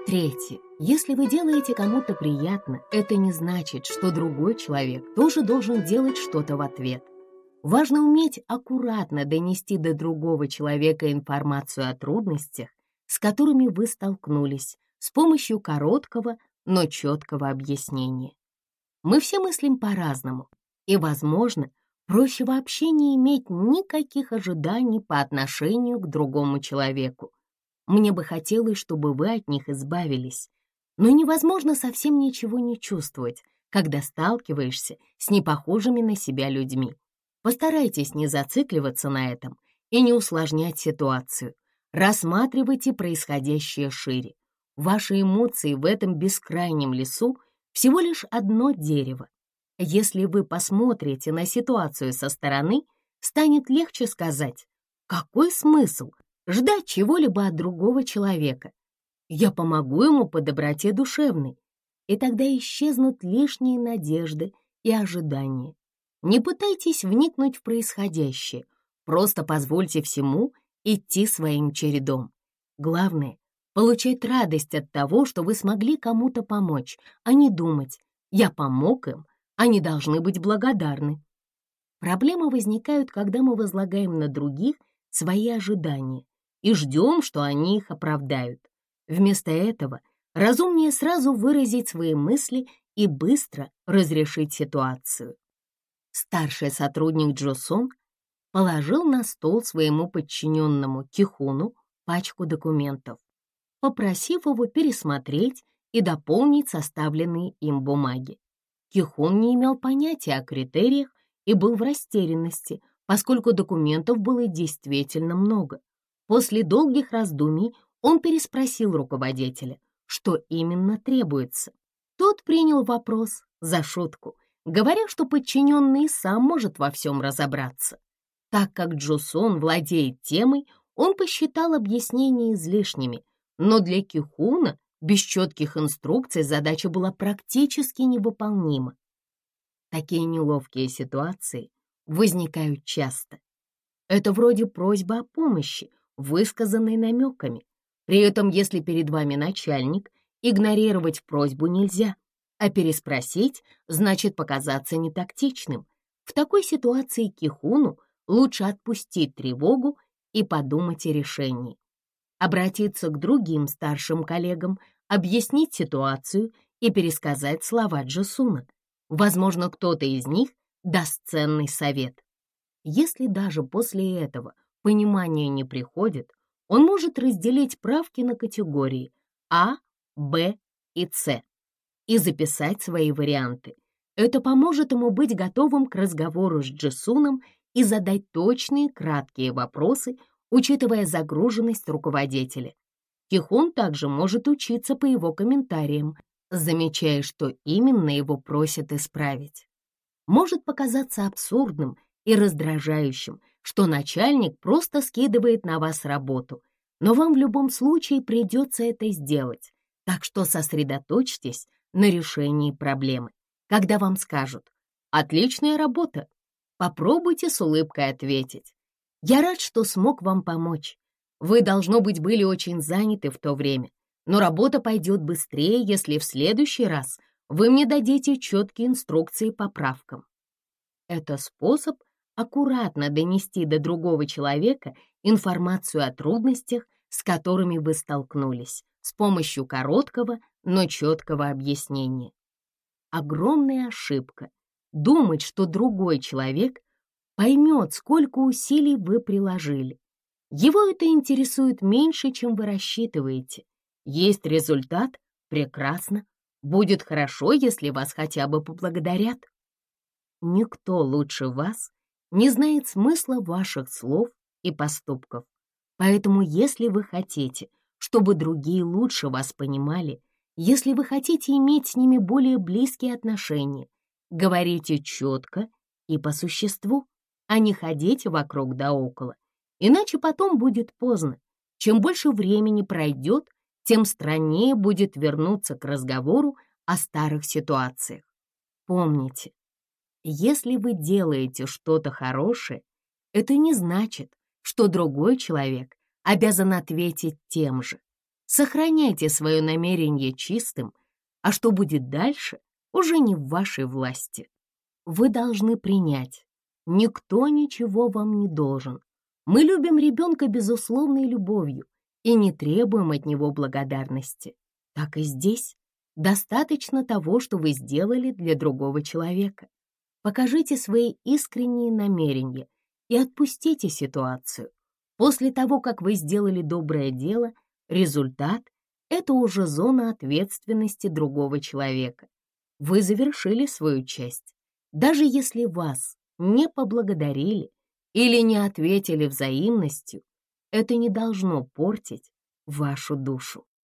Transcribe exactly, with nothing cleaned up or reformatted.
Третье. Если вы делаете кому-то приятно, это не значит, что другой человек тоже должен делать что-то в ответ. Важно уметь аккуратно донести до другого человека информацию о трудностях, с которыми вы столкнулись, с помощью короткого, но четкого объяснения. Мы все мыслим по-разному, и, возможно, проще вообще не иметь никаких ожиданий по отношению к другому человеку. Мне бы хотелось, чтобы вы от них избавились, но невозможно совсем ничего не чувствовать, когда сталкиваешься с непохожими на себя людьми. Постарайтесь не зацикливаться на этом и не усложнять ситуацию. Рассматривайте происходящее шире. Ваши эмоции в этом бескрайнем лесу всего лишь одно дерево. Если вы посмотрите на ситуацию со стороны, станет легче сказать, какой смысл ждать чего-либо от другого человека. Я помогу ему по доброте душевной, и тогда исчезнут лишние надежды и ожидания. Не пытайтесь вникнуть в происходящее, просто позвольте всему идти своим чередом. Главное — получать радость от того, что вы смогли кому-то помочь, а не думать «я помог им, они должны быть благодарны». Проблемы возникают, когда мы возлагаем на других свои ожидания и ждем, что они их оправдают. Вместо этого разумнее сразу выразить свои мысли и быстро разрешить ситуацию. Старший сотрудник Джо Сон положил на стол своему подчиненному Ки-хуну пачку документов, попросив его пересмотреть и дополнить составленные им бумаги. Ки-хун не имел понятия о критериях и был в растерянности, поскольку документов было действительно много. После долгих раздумий он переспросил руководителя, что именно требуется. Тот принял вопрос за шутку, говоря, что подчиненный сам может во всем разобраться. Так как Джо Сон владеет темой, он посчитал объяснения излишними, но для Ки-хуна без четких инструкций задача была практически невыполнима. Такие неловкие ситуации возникают часто. Это вроде просьбы о помощи, высказанной намеками. При этом, если перед вами начальник, игнорировать просьбу нельзя, а переспросить значит показаться нетактичным. В такой ситуации Ки-хуну лучше отпустить тревогу и подумать о решении. Обратиться к другим старшим коллегам, объяснить ситуацию и пересказать слова Джо Суна. Возможно, кто-то из них даст ценный совет. Если даже после этого понимание не приходит, он может разделить правки на категории А, Б и С и записать свои варианты. Это поможет ему быть готовым к разговору с Джо Суном и задать точные, краткие вопросы, учитывая загруженность руководителя. Ки-хун также может учиться по его комментариям, замечая, что именно его просят исправить. Может показаться абсурдным и раздражающим, что начальник просто скидывает на вас работу, но вам в любом случае придется это сделать, так что сосредоточьтесь на решении проблемы. Когда вам скажут «Отличная работа», попробуйте с улыбкой ответить «Я рад, что смог вам помочь. Вы, должно быть, были очень заняты в то время, но работа пойдет быстрее, если в следующий раз вы мне дадите четкие инструкции по правкам». Это способ аккуратно донести до другого человека информацию о трудностях, с которыми вы столкнулись, с помощью короткого, но четкого объяснения. Огромная ошибка — думать, что другой человек поймет, сколько усилий вы приложили. Его это интересует меньше, чем вы рассчитываете. Есть результат — прекрасно. Будет хорошо, если вас хотя бы поблагодарят. Никто лучше вас не знает смысла ваших слов и поступков. Поэтому, если вы хотите, чтобы другие лучше вас понимали, если вы хотите иметь с ними более близкие отношения, говорите четко и по существу, а не ходите вокруг да около. Иначе потом будет поздно. Чем больше времени пройдет, тем страннее будет вернуться к разговору о старых ситуациях. Помните, если вы делаете что-то хорошее, это не значит, что другой человек обязан ответить тем же. Сохраняйте свое намерение чистым, а что будет дальше, уже не в вашей власти. Вы должны принять: никто ничего вам не должен. Мы любим ребенка безусловной любовью и не требуем от него благодарности. Так и здесь. Достаточно того, что вы сделали для другого человека. Покажите свои искренние намерения и отпустите ситуацию. После того, как вы сделали доброе дело, результат — это уже зона ответственности другого человека. Вы завершили свою часть. Даже если вас не поблагодарили или не ответили взаимностью, это не должно портить вашу душу.